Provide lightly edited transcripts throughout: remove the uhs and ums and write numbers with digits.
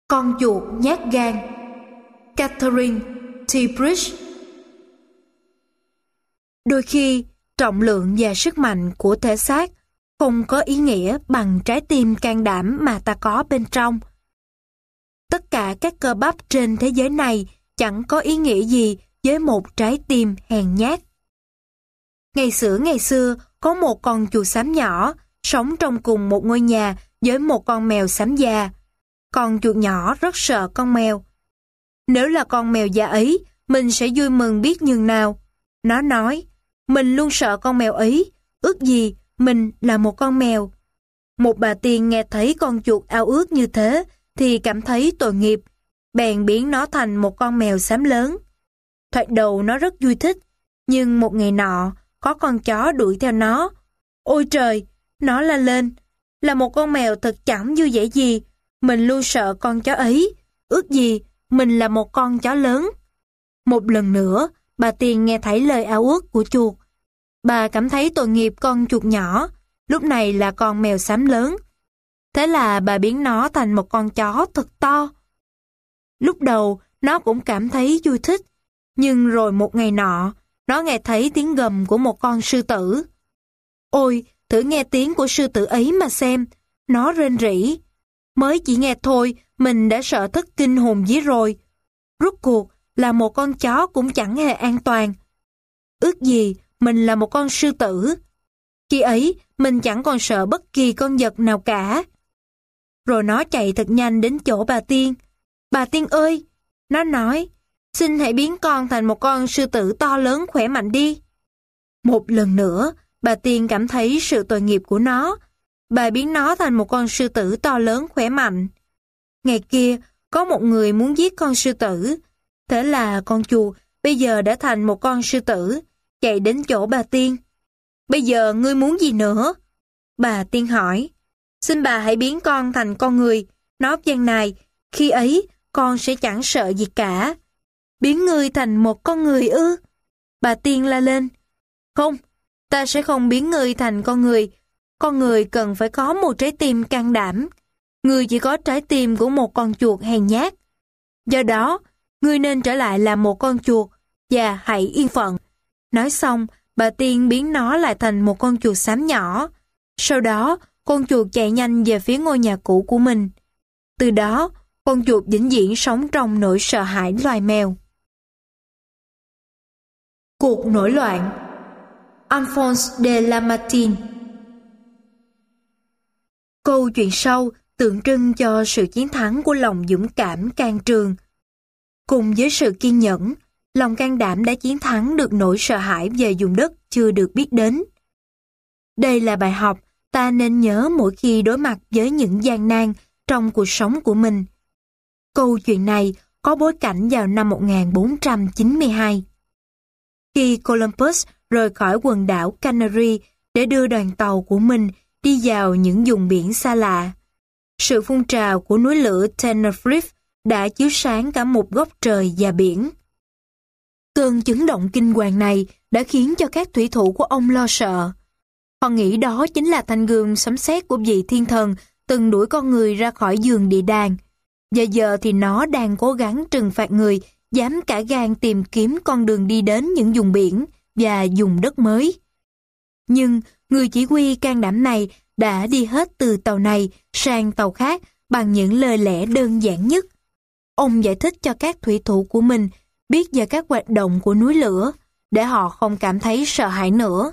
Con chuột nhát gan. Catherine T. Bridge. Đôi khi, trọng lượng và sức mạnh của thể xác không có ý nghĩa bằng trái tim can đảm mà ta có bên trong. Tất cả các cơ bắp trên thế giới này chẳng có ý nghĩa gì với một trái tim hèn nhát. Ngày xưa, có một con chuột xám nhỏ sống trong cùng một ngôi nhà với một con mèo xám già. Con chuột nhỏ rất sợ con mèo. Nếu là con mèo già ấy, mình sẽ vui mừng biết nhường nào. Nó nói, mình luôn sợ con mèo ấy, ước gì mình là một con mèo. Một bà tiên nghe thấy con chuột ao ước như thế thì cảm thấy tội nghiệp, bèn biến nó thành một con mèo xám lớn. Thoạt đầu nó rất vui thích, nhưng một ngày nọ, có con chó đuổi theo nó. Ôi trời, nó la lên, là một con mèo thật chẳng vui vẻ gì, mình luôn sợ con chó ấy, ước gì mình là một con chó lớn. Một lần nữa, bà tiên nghe thấy lời ao ước của chuột. Bà cảm thấy tội nghiệp con chuột nhỏ, lúc này là con mèo xám lớn. Thế là bà biến nó thành một con chó thật to. Lúc đầu, nó cũng cảm thấy vui thích, nhưng rồi một ngày nọ, nó nghe thấy tiếng gầm của một con sư tử. Ôi, thử nghe tiếng của sư tử ấy mà xem, nó rên rỉ. Mới chỉ nghe thôi, mình đã sợ thất kinh hồn vía rồi. Rốt cuộc là một con chó cũng chẳng hề an toàn. Ước gì mình là một con sư tử. Khi ấy, mình chẳng còn sợ bất kỳ con vật nào cả. Rồi nó chạy thật nhanh đến chỗ bà tiên. Bà tiên ơi! Nó nói, xin hãy biến con thành một con sư tử to lớn khỏe mạnh đi. Một lần nữa, bà tiên cảm thấy sự tội nghiệp của nó. Bà biến nó thành một con sư tử to lớn khỏe mạnh. Ngày kia, có một người muốn giết con sư tử. Thế là con chuột bây giờ đã thành một con sư tử, chạy đến chỗ bà tiên. Bây giờ ngươi muốn gì nữa? Bà tiên hỏi. Xin bà hãy biến con thành con người. Nó gian nài, khi ấy con sẽ chẳng sợ gì cả. Biến ngươi thành một con người ư? Bà tiên la lên. Không, ta sẽ không biến ngươi thành con người. Con người cần phải có một trái tim can đảm. Ngươi chỉ có trái tim của một con chuột hèn nhát. Do đó, ngươi nên trở lại làm một con chuột và hãy yên phận. Nói xong, bà tiên biến nó lại thành một con chuột xám nhỏ. Sau đó, con chuột chạy nhanh về phía ngôi nhà cũ của mình. Từ đó, con chuột vĩnh viễn sống trong nỗi sợ hãi loài mèo. Cuộc nổi loạn. Alphonse de Lamartine. Câu chuyện sau tượng trưng cho sự chiến thắng của lòng dũng cảm can trường. Cùng với sự kiên nhẫn, lòng can đảm đã chiến thắng được nỗi sợ hãi về vùng đất chưa được biết đến. Đây là bài học ta nên nhớ mỗi khi đối mặt với những gian nan trong cuộc sống của mình. Câu chuyện này có bối cảnh vào năm 1492. Khi Columbus rời khỏi quần đảo Canary để đưa đoàn tàu của mình đi vào những vùng biển xa lạ, sự phun trào của núi lửa Tenerife đã chiếu sáng cả một góc trời và biển. Cơn chấn động kinh hoàng này đã khiến cho các thủy thủ của ông lo sợ. Họ nghĩ đó chính là thanh gươm sấm sét của vị thiên thần từng đuổi con người ra khỏi giường địa đàng. Và giờ thì nó đang cố gắng trừng phạt người dám cả gan tìm kiếm con đường đi đến những vùng biển và vùng đất mới. Nhưng người chỉ huy can đảm này đã đi hết từ tàu này sang tàu khác bằng những lời lẽ đơn giản nhất. Ông giải thích cho các thủy thủ của mình biết về các hoạt động của núi lửa để họ không cảm thấy sợ hãi nữa.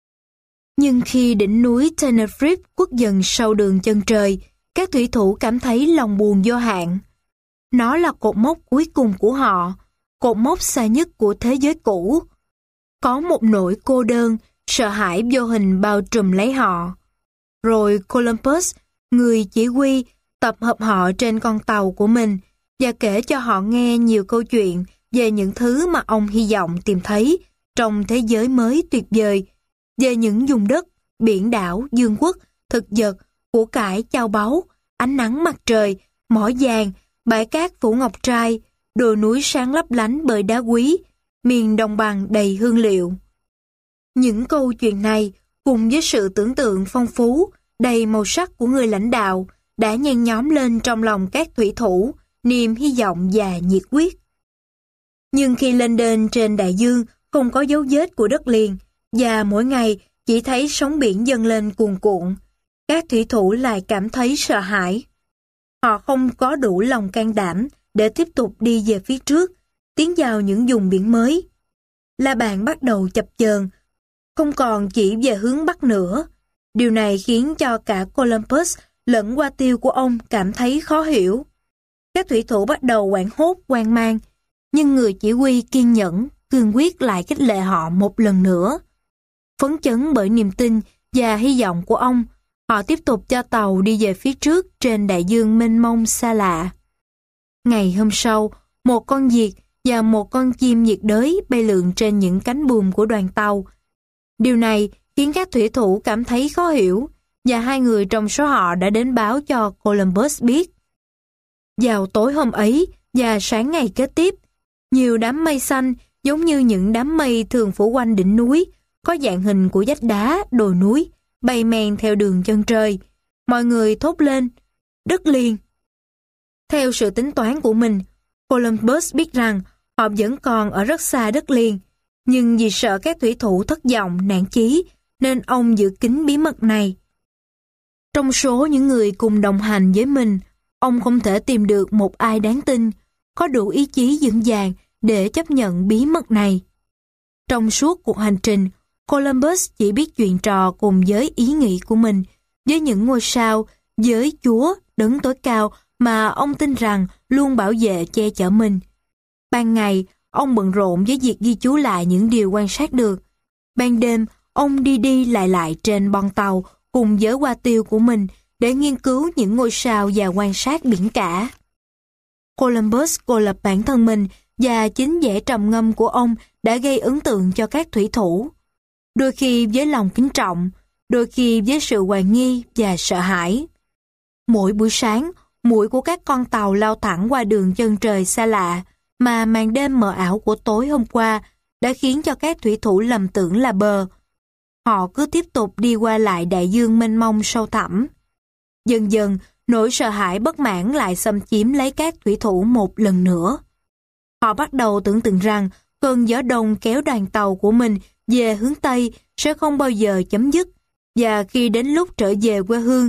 Nhưng khi đỉnh núi Tenerife khuất dần sau đường chân trời, các thủy thủ cảm thấy lòng buồn vô hạn. Nó là cột mốc cuối cùng của họ, cột mốc xa nhất của thế giới cũ. Có một nỗi cô đơn, sợ hãi vô hình bao trùm lấy họ. Rồi Columbus, người chỉ huy, tập hợp họ trên con tàu của mình và kể cho họ nghe nhiều câu chuyện về những thứ mà ông hy vọng tìm thấy trong thế giới mới tuyệt vời, về những vùng đất, biển đảo, dương quốc, thực vật, của cải châu báu, ánh nắng mặt trời, mỏ vàng, bãi cát phủ ngọc trai, đồi núi sáng lấp lánh bởi đá quý, miền đồng bằng đầy hương liệu. Những câu chuyện này, cùng với sự tưởng tượng phong phú, đầy màu sắc của người lãnh đạo, đã nhen nhóm lên trong lòng các thủy thủ, niềm hy vọng và nhiệt huyết. Nhưng khi lên đên trên đại dương không có dấu vết của đất liền, và mỗi ngày chỉ thấy sóng biển dâng lên cuồn cuộn, các thủy thủ lại cảm thấy sợ hãi. Họ không có đủ lòng can đảm để tiếp tục đi về phía trước, tiến vào những vùng biển mới. La bàn bắt đầu chập chờn, không còn chỉ về hướng Bắc nữa. Điều này khiến cho cả Columbus lẫn hoa tiêu của ông cảm thấy khó hiểu. Các thủy thủ bắt đầu hoảng hốt, hoang mang, nhưng người chỉ huy kiên nhẫn, cương quyết lại khích lệ họ một lần nữa. Phấn chấn bởi niềm tin và hy vọng của ông, họ tiếp tục cho tàu đi về phía trước trên đại dương mênh mông xa lạ. Ngày hôm sau, một con vịt và một con chim nhiệt đới bay lượn trên những cánh buồm của đoàn tàu. Điều này khiến các thủy thủ cảm thấy khó hiểu, và hai người trong số họ đã đến báo cho Columbus biết. Vào tối hôm ấy và sáng ngày kế tiếp, nhiều đám mây xanh giống như những đám mây thường phủ quanh đỉnh núi, có dạng hình của vách đá, đồi núi, bay men theo đường chân trời. Mọi người thốt lên, đất liền. Theo sự tính toán của mình, Columbus biết rằng họ vẫn còn ở rất xa đất liền, nhưng vì sợ các thủy thủ thất vọng, nản chí, nên ông giữ kín bí mật này. Trong số những người cùng đồng hành với mình, ông không thể tìm được một ai đáng tin, có đủ ý chí vững vàng để chấp nhận bí mật này. Trong suốt cuộc hành trình, Columbus chỉ biết chuyện trò cùng với ý nghĩ của mình, với những ngôi sao, với Chúa, đấng tối cao mà ông tin rằng luôn bảo vệ che chở mình. Ban ngày, ông bận rộn với việc ghi chú lại những điều quan sát được. Ban đêm, ông đi đi lại trên bon tàu cùng với hoa tiêu của mình để nghiên cứu những ngôi sao và quan sát biển cả. Columbus cô lập bản thân mình, và chính vẻ trầm ngâm của ông đã gây ấn tượng cho các thủy thủ. Đôi khi với lòng kính trọng, đôi khi với sự hoài nghi và sợ hãi. Mỗi buổi sáng, mũi của các con tàu lao thẳng qua đường chân trời xa lạ, mà màn đêm mờ ảo của tối hôm qua đã khiến cho các thủy thủ lầm tưởng là bờ. Họ cứ tiếp tục đi qua lại đại dương mênh mông sâu thẳm. Dần dần, nỗi sợ hãi bất mãn lại xâm chiếm lấy các thủy thủ một lần nữa. Họ bắt đầu tưởng tượng rằng cơn gió đông kéo đoàn tàu của mình về hướng Tây sẽ không bao giờ chấm dứt, và khi đến lúc trở về quê hương,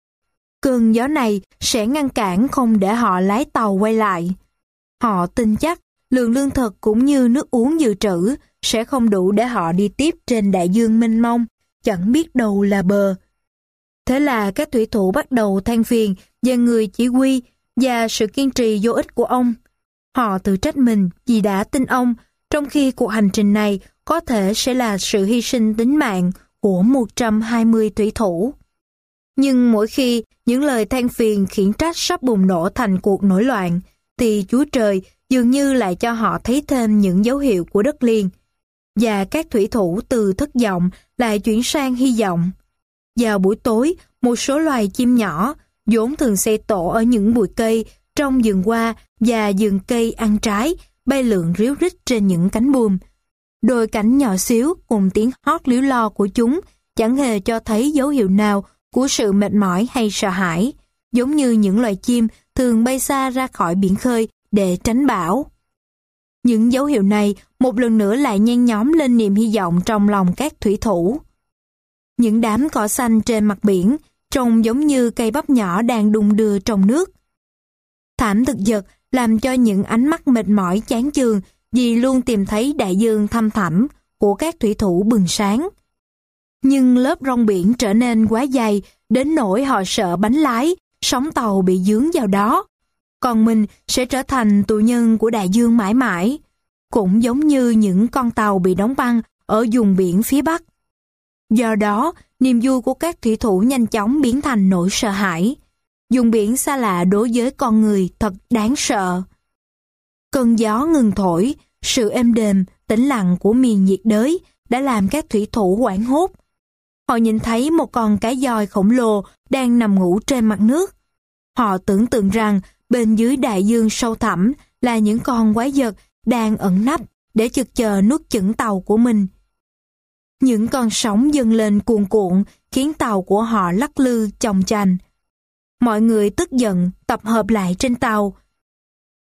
cơn gió này sẽ ngăn cản không để họ lái tàu quay lại. Họ tin chắc lượng lương thực cũng như nước uống dự trữ sẽ không đủ để họ đi tiếp trên đại dương mênh mông, chẳng biết đâu là bờ. Thế là các thủy thủ bắt đầu than phiền về người chỉ huy và sự kiên trì vô ích của ông. Họ tự trách mình vì đã tin ông, trong khi cuộc hành trình này có thể sẽ là sự hy sinh tính mạng của 120 thủy thủ. Nhưng mỗi khi những lời than phiền khiển trách sắp bùng nổ thành cuộc nổi loạn, thì Chúa Trời dường như lại cho họ thấy thêm những dấu hiệu của đất liền. Và các thủy thủ từ thất vọng lại chuyển sang hy vọng. Vào buổi tối, một số loài chim nhỏ, vốn thường xây tổ ở những bụi cây, trong vườn hoa và vườn cây ăn trái, bay lượn ríu rít trên những cánh buồm. Đôi cánh nhỏ xíu cùng tiếng hót líu lo của chúng chẳng hề cho thấy dấu hiệu nào của sự mệt mỏi hay sợ hãi, giống như những loài chim thường bay xa ra khỏi biển khơi để tránh bão. Những dấu hiệu này một lần nữa lại nhen nhóm lên niềm hy vọng trong lòng các thủy thủ. Những đám cỏ xanh trên mặt biển trông giống như cây bắp nhỏ đang đung đưa trong nước. Thảm thực vật làm cho những ánh mắt mệt mỏi chán chường vì luôn tìm thấy đại dương thăm thẳm của các thủy thủ bừng sáng. Nhưng lớp rong biển trở nên quá dày đến nỗi họ sợ bánh lái, sóng tàu bị dướng vào đó. Còn mình sẽ trở thành tù nhân của đại dương mãi mãi, cũng giống như những con tàu bị đóng băng ở vùng biển phía Bắc. Do đó, niềm vui của các thủy thủ nhanh chóng biến thành nỗi sợ hãi. Vùng biển xa lạ đối với con người thật đáng sợ. Cơn gió ngừng thổi, sự êm đềm, tĩnh lặng của miền nhiệt đới đã làm các thủy thủ hoảng hốt. Họ nhìn thấy một con cá dòi khổng lồ đang nằm ngủ trên mặt nước. Họ tưởng tượng rằng bên dưới đại dương sâu thẳm là những con quái vật đang ẩn nấp để chực chờ nuốt chửng tàu của mình. Những con sóng dâng lên cuồn cuộn khiến tàu của họ lắc lư chồng chành. Mọi người tức giận tập hợp lại trên tàu.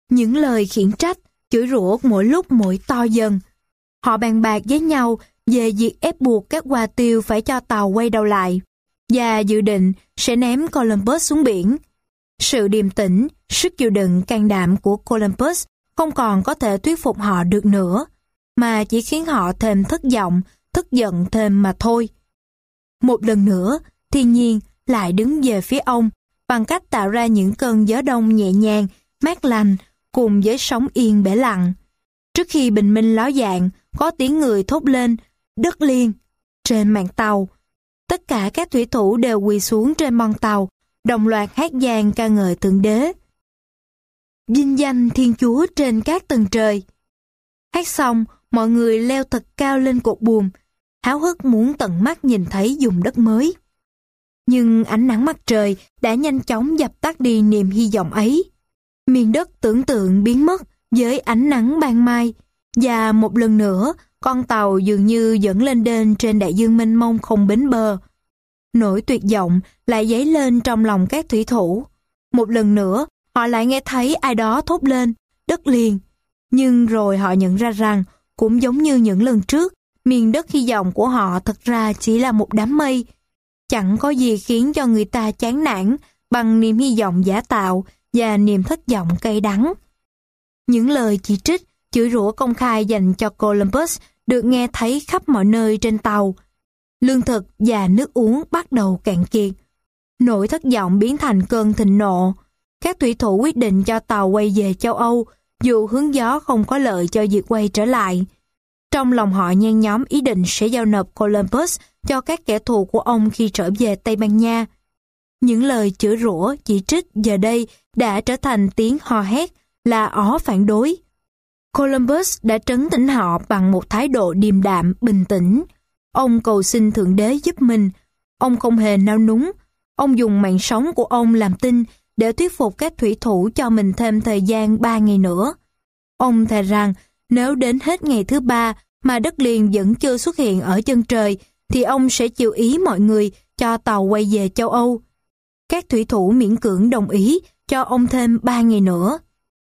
Những lời khiển trách, chửi rủa mỗi lúc mỗi to dần. Họ bàn bạc với nhau về việc ép buộc các hoa tiêu phải cho tàu quay đầu lại, và dự định sẽ ném Columbus xuống biển. Sự điềm tĩnh, sức chịu đựng can đảm của Columbus không còn có thể thuyết phục họ được nữa, mà chỉ khiến họ thêm thất vọng, tức giận thêm mà thôi. Một lần nữa, thiên nhiên lại đứng về phía ông bằng cách tạo ra những cơn gió đông nhẹ nhàng, mát lành cùng với sóng yên bể lặng. Trước khi bình minh ló dạng, có tiếng người thốt lên, đất liền. Trên mạn tàu, tất cả các thủy thủ đều quỳ xuống trên bon tàu, đồng loạt hát vang ca ngợi Thượng Đế. Vinh danh Thiên Chúa trên các tầng trời. Hát xong, mọi người leo thật cao lên cột buồm, háo hức muốn tận mắt nhìn thấy vùng đất mới. Nhưng ánh nắng mặt trời đã nhanh chóng dập tắt đi niềm hy vọng ấy. Miền đất tưởng tượng biến mất với ánh nắng ban mai, và một lần nữa, con tàu dường như dẫn lên đên trên đại dương mênh mông không bến bờ. Nỗi tuyệt vọng lại dấy lên trong lòng các thủy thủ. Một lần nữa, họ lại nghe thấy ai đó thốt lên, đất liền. Nhưng rồi họ nhận ra rằng, cũng giống như những lần trước, miền đất hy vọng của họ thật ra chỉ là một đám mây. Chẳng có gì khiến cho người ta chán nản bằng niềm hy vọng giả tạo và niềm thất vọng cay đắng. Những lời chỉ trích, chửi rủa công khai dành cho Columbus được nghe thấy khắp mọi nơi trên tàu. Lương thực và nước uống bắt đầu cạn kiệt. Nỗi thất vọng biến thành cơn thịnh nộ. Các thủy thủ quyết định cho tàu quay về châu Âu, dù hướng gió không có lợi cho việc quay trở lại. Trong lòng họ nhen nhóm ý định sẽ giao nộp Columbus cho các kẻ thù của ông khi trở về Tây Ban Nha. Những lời chửi rủa, chỉ trích giờ đây đã trở thành tiếng hò hét, la ó phản đối. Columbus đã trấn tĩnh họ bằng một thái độ điềm đạm, bình tĩnh. Ông cầu xin Thượng Đế giúp mình. Ông không hề nao núng. Ông dùng mạng sống của ông làm tin để thuyết phục các thủy thủ cho mình thêm thời gian 3 ngày nữa. Ông thề rằng nếu đến hết ngày thứ 3 mà đất liền vẫn chưa xuất hiện ở chân trời, thì ông sẽ chiều ý mọi người cho tàu quay về châu Âu. Các thủy thủ miễn cưỡng đồng ý cho ông thêm 3 ngày nữa.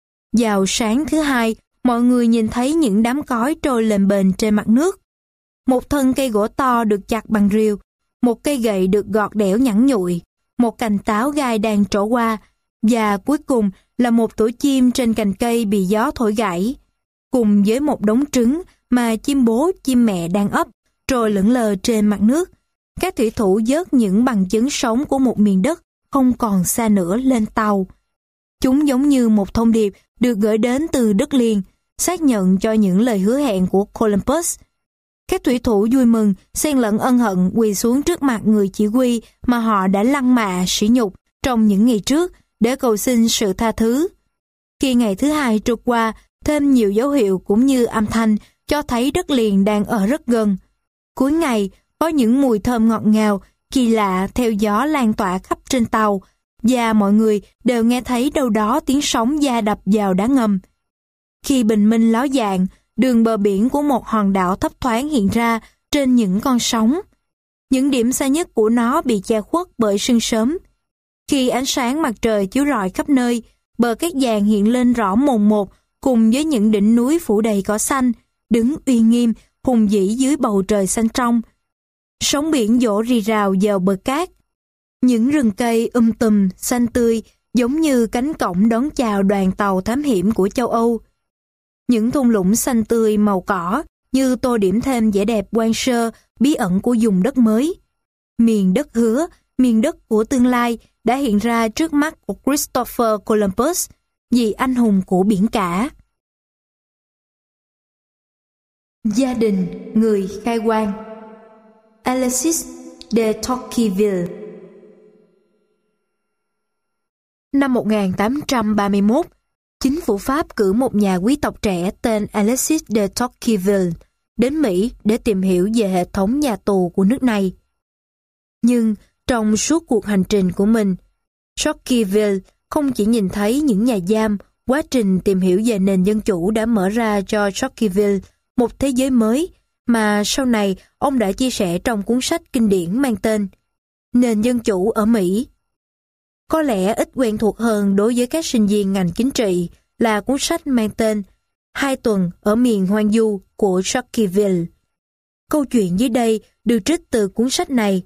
Vào sáng thứ Hai, mọi người nhìn thấy những đám cói trôi lềnh bềnh trên mặt nước. Một thân cây gỗ to được chặt bằng rìu, một cây gậy được gọt đẽo nhẵn nhụi, một cành táo gai đang trổ qua, và cuối cùng là một tổ chim trên cành cây bị gió thổi gãy, cùng với một đống trứng mà chim bố chim mẹ đang ấp, trôi lững lờ trên mặt nước. Các thủy thủ vớt những bằng chứng sống của một miền đất không còn xa nữa lên tàu. Chúng giống như một thông điệp được gửi đến từ đất liền, xác nhận cho những lời hứa hẹn của Columbus. Các thủy thủ vui mừng, xen lẫn ân hận quỳ xuống trước mặt người chỉ huy mà họ đã lăng mạ sỉ nhục trong những ngày trước để cầu xin sự tha thứ. Khi ngày thứ Hai trôi qua, thêm nhiều dấu hiệu cũng như âm thanh cho thấy đất liền đang ở rất gần. Cuối ngày, có những mùi thơm ngọt ngào, kỳ lạ theo gió lan tỏa khắp trên tàu, và mọi người đều nghe thấy đâu đó tiếng sóng da đập vào đá ngầm. Khi bình minh ló dạng, đường bờ biển của một hòn đảo thấp thoáng hiện ra trên những con sóng. Những điểm xa nhất của nó bị che khuất bởi sương sớm. Khi ánh sáng mặt trời chiếu rọi khắp nơi, bờ cát vàng hiện lên rõ mồn một cùng với những đỉnh núi phủ đầy cỏ xanh, đứng uy nghiêm, hùng vĩ dưới bầu trời xanh trong. Sóng biển vỗ rì rào vào bờ cát. Những rừng cây tùm, xanh tươi, giống như cánh cổng đón chào đoàn tàu thám hiểm của châu Âu. Những thung lũng xanh tươi màu cỏ như tô điểm thêm vẻ đẹp hoang sơ, bí ẩn của vùng đất mới. Miền đất hứa, miền đất của tương lai đã hiện ra trước mắt của Christopher Columbus, vị anh hùng của biển cả. Gia đình người khai quang. Alexis de Tocqueville. Năm 1831, chính phủ Pháp cử một nhà quý tộc trẻ tên Alexis de Tocqueville đến Mỹ để tìm hiểu về hệ thống nhà tù của nước này. Nhưng trong suốt cuộc hành trình của mình, Tocqueville không chỉ nhìn thấy những nhà giam, quá trình tìm hiểu về nền dân chủ đã mở ra cho Tocqueville một thế giới mới, mà sau này ông đã chia sẻ trong cuốn sách kinh điển mang tên Nền dân chủ ở Mỹ. Có lẽ ít quen thuộc hơn đối với các sinh viên ngành chính trị, là cuốn sách mang tên 2 tuần ở miền hoang du của Tocqueville. Câu chuyện dưới đây được trích từ cuốn sách này.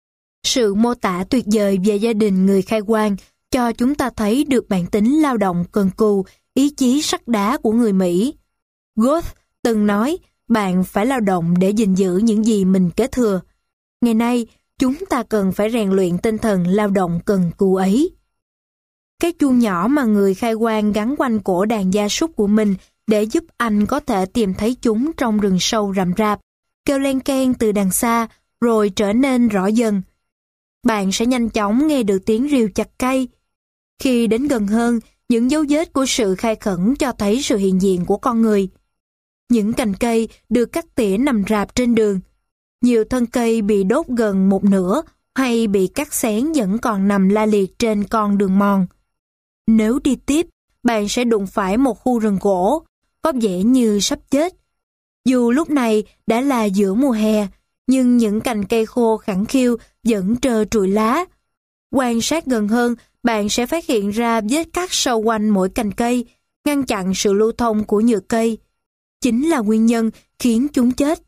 Sự mô tả tuyệt vời về gia đình người khai quang cho chúng ta thấy được bản tính lao động cần cù, ý chí sắt đá của người Mỹ. Goethe từng nói, bạn phải lao động để gìn giữ những gì mình kế thừa. Ngày nay, chúng ta cần phải rèn luyện tinh thần lao động cần cù ấy. Cái chuông nhỏ mà người khai quang gắn quanh cổ đàn gia súc của mình để giúp anh có thể tìm thấy chúng trong rừng sâu rậm rạp, kêu len keng từ đằng xa, rồi trở nên rõ dần. Bạn sẽ nhanh chóng nghe được tiếng rìu chặt cây. Khi đến gần hơn, những dấu vết của sự khai khẩn cho thấy sự hiện diện của con người. Những cành cây được cắt tỉa nằm rạp trên đường. Nhiều thân cây bị đốt gần một nửa hay bị cắt xén vẫn còn nằm la liệt trên con đường mòn. Nếu đi tiếp, bạn sẽ đụng phải một khu rừng gỗ, có vẻ như sắp chết. Dù lúc này đã là giữa mùa hè, nhưng những cành cây khô khẳng khiu vẫn trơ trụi lá. Quan sát gần hơn, bạn sẽ phát hiện ra vết cắt sâu quanh mỗi cành cây, ngăn chặn sự lưu thông của nhựa cây. Chính là nguyên nhân khiến chúng chết.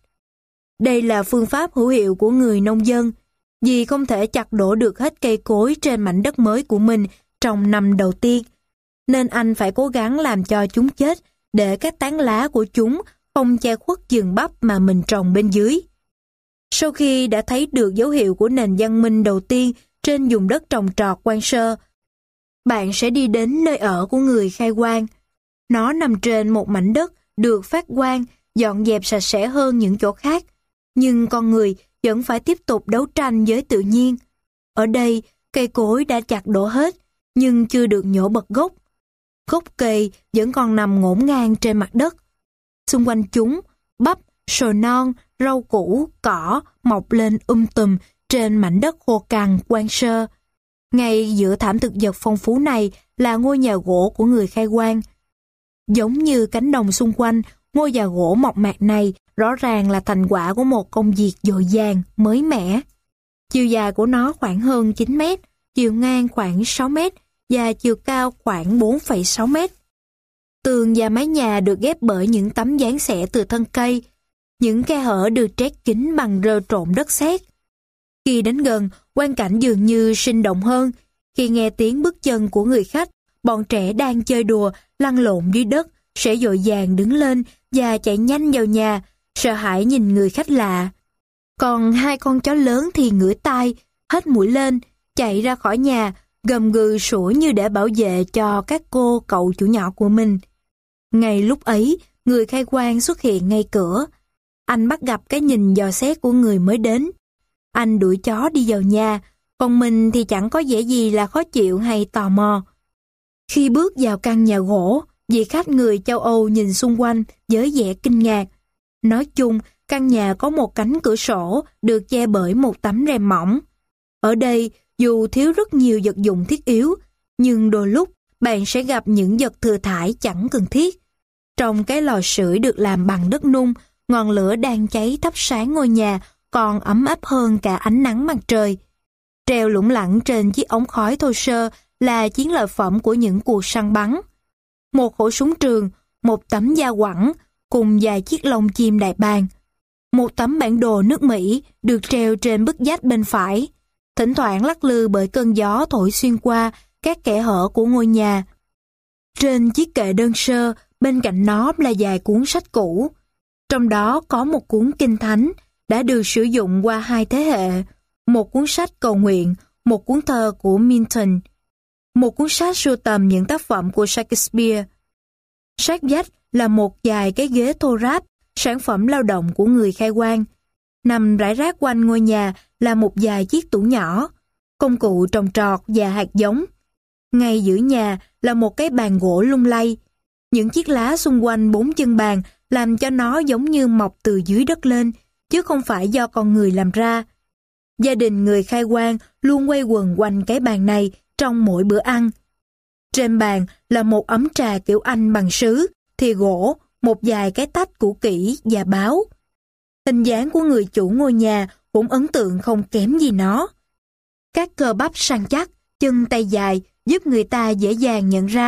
Đây là phương pháp hữu hiệu của người nông dân, vì không thể chặt đổ được hết cây cối trên mảnh đất mới của mình trong năm đầu tiên, nên anh phải cố gắng làm cho chúng chết để các tán lá của chúng không che khuất vườn bắp mà mình trồng bên dưới. Sau khi đã thấy được dấu hiệu của nền văn minh đầu tiên trên vùng đất trồng trọt quan sơ, bạn sẽ đi đến nơi ở của người khai quang. Nó nằm trên một mảnh đất được phát quang, dọn dẹp sạch sẽ hơn những chỗ khác, nhưng con người vẫn phải tiếp tục đấu tranh với tự nhiên. Ở đây, cây cối đã chặt đổ hết, nhưng chưa được nhổ bật gốc. Gốc cây vẫn còn nằm ngổn ngang trên mặt đất. Xung quanh chúng, bắp, sồi non, rau củ, cỏ mọc lên tùm trên mảnh đất khô cằn quan sơ. Ngay giữa thảm thực vật phong phú này là ngôi nhà gỗ của người khai quang. Giống như cánh đồng xung quanh, ngôi nhà gỗ mộc mạc này rõ ràng là thành quả của một công việc dội vàng, mới mẻ. Chiều dài của nó khoảng hơn 9 mét, chiều ngang khoảng 6 mét và chiều cao khoảng 4,6 mét. Tường và mái nhà được ghép bởi những tấm dán xẻ từ thân cây. Những khe hở được trét kín bằng rơ trộn đất sét. Khi đến gần, quang cảnh dường như sinh động hơn. Khi nghe tiếng bước chân của người khách, bọn trẻ đang chơi đùa, lăn lộn dưới đất, sẽ vội vàng đứng lên và chạy nhanh vào nhà, sợ hãi nhìn người khách lạ. Còn 2 con chó lớn thì ngửa tai, hết mũi lên, chạy ra khỏi nhà, gầm gừ sủa như để bảo vệ cho các cô cậu chủ nhỏ của mình. Ngay lúc ấy, người khai quang xuất hiện ngay cửa. Anh bắt gặp cái nhìn dò xét của người mới đến. Anh đuổi chó đi vào nhà, còn mình thì chẳng có vẻ gì là khó chịu hay tò mò. Khi bước vào căn nhà gỗ, vị khách người châu Âu nhìn xung quanh với vẻ kinh ngạc. Nói chung, căn nhà có một cánh cửa sổ được che bởi một tấm rèm mỏng. Ở đây, dù thiếu rất nhiều vật dụng thiết yếu, nhưng đôi lúc bạn sẽ gặp những vật thừa thải chẳng cần thiết. Trong cái lò sưởi được làm bằng đất nung, ngọn lửa đang cháy thắp sáng ngôi nhà còn ấm áp hơn cả ánh nắng mặt trời. Treo lủng lẳng trên chiếc ống khói thô sơ là chiến lợi phẩm của những cuộc săn bắn. Một khẩu súng trường, một tấm da quẳng cùng vài chiếc lông chim đại bàng. Một tấm bản đồ nước Mỹ được treo trên bức vách bên phải, thỉnh thoảng lắc lư bởi cơn gió thổi xuyên qua các kẽ hở của ngôi nhà. Trên chiếc kệ đơn sơ, bên cạnh nó là vài cuốn sách cũ. Trong đó có một cuốn Kinh Thánh đã được sử dụng qua 2 thế hệ, một cuốn sách cầu nguyện, một cuốn thơ của Milton, một cuốn sách sưu tầm những tác phẩm của Shakespeare. Sát vách là một vài cái ghế thô ráp, sản phẩm lao động của người khai quang. Nằm rải rác quanh ngôi nhà là một vài chiếc tủ nhỏ, công cụ trồng trọt và hạt giống. Ngay giữa nhà là một cái bàn gỗ lung lay. Những chiếc lá xung quanh 4 chân bàn làm cho nó giống như mọc từ dưới đất lên, chứ không phải do con người làm ra. Gia đình người khai quang luôn quay quần quanh cái bàn này trong mỗi bữa ăn. Trên bàn là một ấm trà kiểu Anh bằng sứ, thìa gỗ, một vài cái tách cũ kỹ và báo. Hình dáng của người chủ ngôi nhà cũng ấn tượng không kém gì nó. Các cơ bắp săn chắc, chân tay dài giúp người ta dễ dàng nhận ra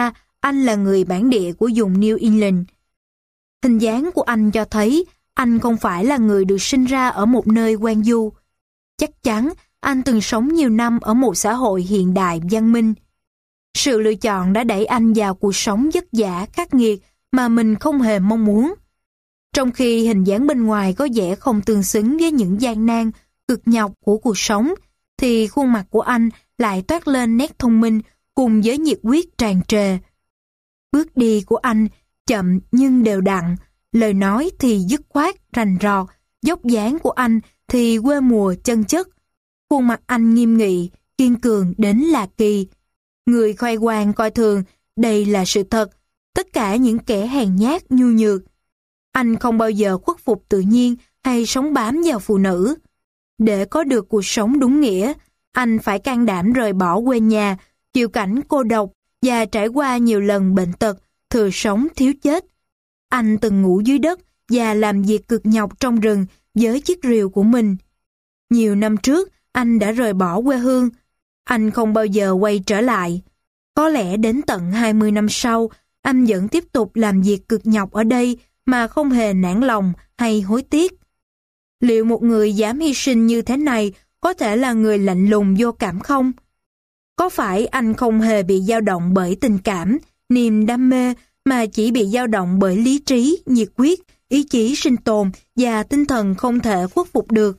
Anh là người bản địa của vùng New England. Hình dáng của anh cho thấy anh không phải là người được sinh ra ở một nơi hoang du. Chắc chắn anh từng sống nhiều năm ở một xã hội hiện đại văn minh. Sự lựa chọn đã đẩy anh vào cuộc sống vất vả khắc nghiệt mà mình không hề mong muốn. Trong khi hình dáng bên ngoài có vẻ không tương xứng với những gian nan, cực nhọc của cuộc sống, thì khuôn mặt của anh lại toát lên nét thông minh cùng với nhiệt huyết tràn trề. Bước đi của anh chậm nhưng đều đặn, lời nói thì dứt khoát, rành rọt, dốc dáng của anh thì quê mùa chân chất. Khuôn mặt anh nghiêm nghị, kiên cường đến lạ kỳ. Người khoe khoang coi thường, đây là sự thật, tất cả những kẻ hèn nhát nhu nhược. Anh không bao giờ khuất phục tự nhiên hay sống bám vào phụ nữ. Để có được cuộc sống đúng nghĩa, anh phải can đảm rời bỏ quê nhà, chịu cảnh cô độc và trải qua nhiều lần bệnh tật, thừa sống thiếu chết. Anh từng ngủ dưới đất và làm việc cực nhọc trong rừng với chiếc rìu của mình. Nhiều năm trước, anh đã rời bỏ quê hương. Anh không bao giờ quay trở lại. Có lẽ đến tận 20 năm sau, anh vẫn tiếp tục làm việc cực nhọc ở đây mà không hề nản lòng hay hối tiếc. Liệu một người dám hy sinh như thế này có thể là người lạnh lùng vô cảm không? Có phải anh không hề bị dao động bởi tình cảm, niềm đam mê mà chỉ bị dao động bởi lý trí, nhiệt huyết, ý chí sinh tồn và tinh thần không thể khuất phục được?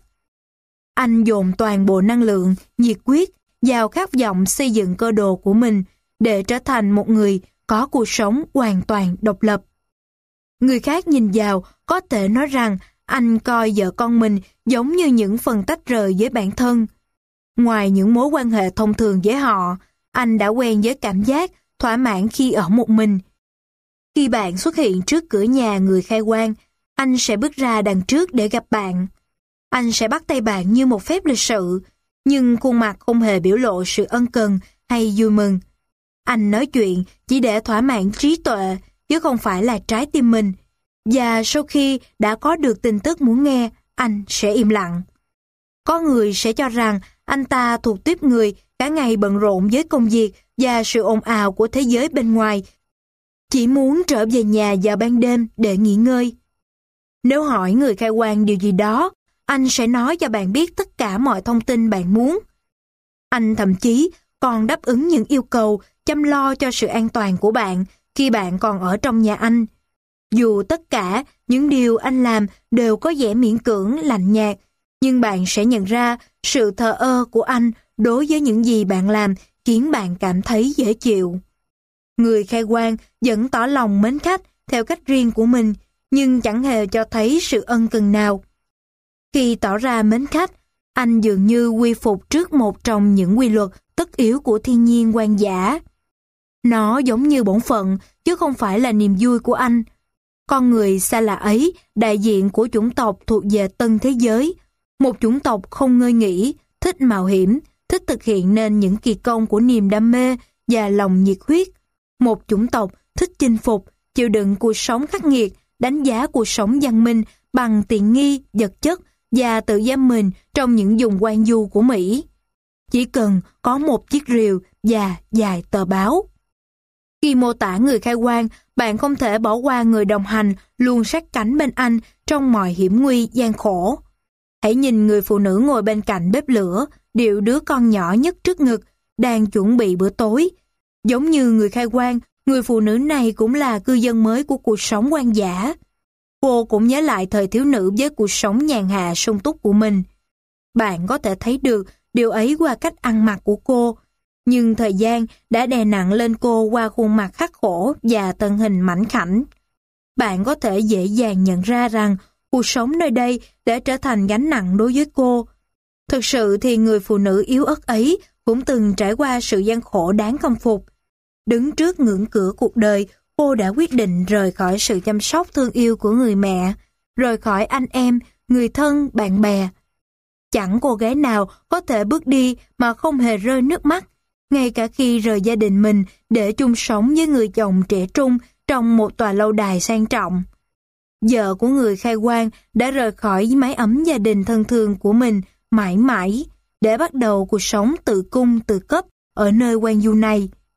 Anh dồn toàn bộ năng lượng, nhiệt huyết vào khát vọng xây dựng cơ đồ của mình để trở thành một người có cuộc sống hoàn toàn độc lập. Người khác nhìn vào có thể nói rằng anh coi vợ con mình giống như những phần tách rời với bản thân. Ngoài những mối quan hệ thông thường với họ, anh đã quen với cảm giác thỏa mãn khi ở một mình. Khi bạn xuất hiện trước cửa nhà người khai hoang, anh sẽ bước ra đằng trước để gặp bạn. Anh sẽ bắt tay bạn như một phép lịch sự, nhưng khuôn mặt không hề biểu lộ sự ân cần hay vui mừng. Anh nói chuyện chỉ để thỏa mãn trí tuệ, chứ không phải là trái tim mình. Và sau khi đã có được tin tức muốn nghe, anh sẽ im lặng. Có người sẽ cho rằng anh ta thuộc tuýp người cả ngày bận rộn với công việc và sự ồn ào của thế giới bên ngoài, chỉ muốn trở về nhà vào ban đêm để nghỉ ngơi. Nếu hỏi người khai hoang điều gì đó, anh sẽ nói cho bạn biết tất cả mọi thông tin bạn muốn. Anh thậm chí còn đáp ứng những yêu cầu chăm lo cho sự an toàn của bạn khi bạn còn ở trong nhà anh. Dù tất cả những điều anh làm đều có vẻ miễn cưỡng, lạnh nhạt, nhưng bạn sẽ nhận ra sự thờ ơ của anh đối với những gì bạn làm khiến bạn cảm thấy dễ chịu. Người khai hoang vẫn tỏ lòng mến khách theo cách riêng của mình, nhưng chẳng hề cho thấy sự ân cần nào. Khi tỏ ra mến khách, anh dường như quy phục trước một trong những quy luật tất yếu của thiên nhiên hoang dã. Nó giống như bổn phận, chứ không phải là niềm vui của anh. Con người xa lạ ấy, đại diện của chủng tộc thuộc về tân thế giới, một chủng tộc không ngơi nghỉ, thích mạo hiểm, thích thực hiện nên những kỳ công của niềm đam mê và lòng nhiệt huyết. Một chủng tộc thích chinh phục, chịu đựng cuộc sống khắc nghiệt, đánh giá cuộc sống văn minh bằng tiện nghi, vật chất và tự giam mình trong những vùng hoang du của Mỹ. Chỉ cần có một chiếc rìu và vài tờ báo. Khi mô tả người khai hoang, bạn không thể bỏ qua người đồng hành luôn sát cánh bên anh trong mọi hiểm nguy gian khổ. Hãy nhìn người phụ nữ ngồi bên cạnh bếp lửa, điệu đứa con nhỏ nhất trước ngực, đang chuẩn bị bữa tối. Giống như người khai hoang, người phụ nữ này cũng là cư dân mới của cuộc sống hoang dã. Cô cũng nhớ lại thời thiếu nữ với cuộc sống nhàn hạ sung túc của mình. Bạn có thể thấy được điều ấy qua cách ăn mặc của cô, nhưng thời gian đã đè nặng lên cô qua khuôn mặt khắc khổ và thân hình mảnh khảnh. Bạn có thể dễ dàng nhận ra rằng cuộc sống nơi đây đã trở thành gánh nặng đối với cô. Thực sự thì người phụ nữ yếu ớt ấy cũng từng trải qua sự gian khổ đáng khâm phục. Đứng trước ngưỡng cửa cuộc đời, cô đã quyết định rời khỏi sự chăm sóc thương yêu của người mẹ, rời khỏi anh em, người thân, bạn bè. Chẳng cô gái nào có thể bước đi mà không hề rơi nước mắt, ngay cả khi rời gia đình mình để chung sống với người chồng trẻ trung trong một tòa lâu đài sang trọng. Vợ của người khai hoang đã rời khỏi mái ấm gia đình thân thương của mình mãi mãi để bắt đầu cuộc sống tự cung tự cấp ở nơi hoang vu này.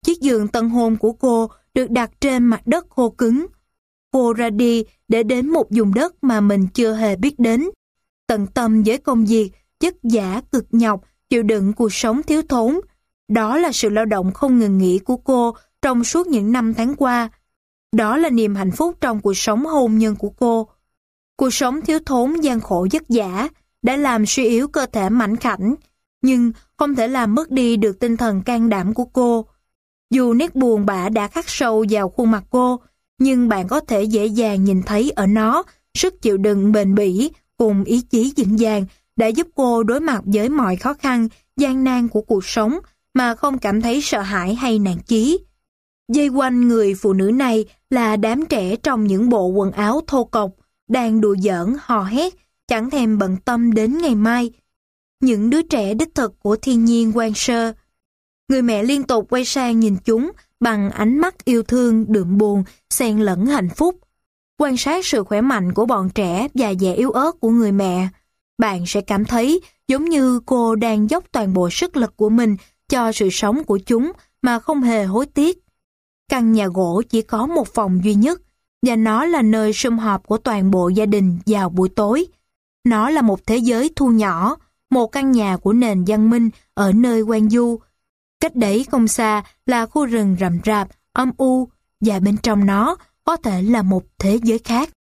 Chiếc giường tân hôn của cô được đặt trên mặt đất khô cứng. Cô ra đi để đến một vùng đất mà mình chưa hề biết đến. Tận tâm với công việc, vất vả cực nhọc, chịu đựng cuộc sống thiếu thốn. Đó là sự lao động không ngừng nghỉ của cô trong suốt những năm tháng qua. Đó là niềm hạnh phúc trong cuộc sống hôn nhân của cô. Cuộc sống thiếu thốn gian khổ vất vả đã làm suy yếu cơ thể mảnh khảnh, nhưng không thể làm mất đi được tinh thần can đảm của cô. Dù nét buồn bã đã khắc sâu vào khuôn mặt cô, nhưng bạn có thể dễ dàng nhìn thấy ở nó sức chịu đựng bền bỉ cùng ý chí vững vàng đã giúp cô đối mặt với mọi khó khăn, gian nan của cuộc sống mà không cảm thấy sợ hãi hay nản chí. Dây quanh người phụ nữ này là đám trẻ trong những bộ quần áo thô cộc, đang đùa giỡn, hò hét, chẳng thèm bận tâm đến ngày mai. Những đứa trẻ đích thực của thiên nhiên hoang sơ. Người mẹ liên tục quay sang nhìn chúng bằng ánh mắt yêu thương, đượm buồn, xen lẫn hạnh phúc. Quan sát sự khỏe mạnh của bọn trẻ và vẻ yếu ớt của người mẹ, bạn sẽ cảm thấy giống như cô đang dốc toàn bộ sức lực của mình cho sự sống của chúng mà không hề hối tiếc. Căn nhà gỗ chỉ có một phòng duy nhất, và nó là nơi sum họp của toàn bộ gia đình vào buổi tối. Nó là một thế giới thu nhỏ, một căn nhà của nền văn minh ở nơi hoang vu. Cách đấy không xa là khu rừng rậm rạp, âm u, và bên trong nó có thể là một thế giới khác.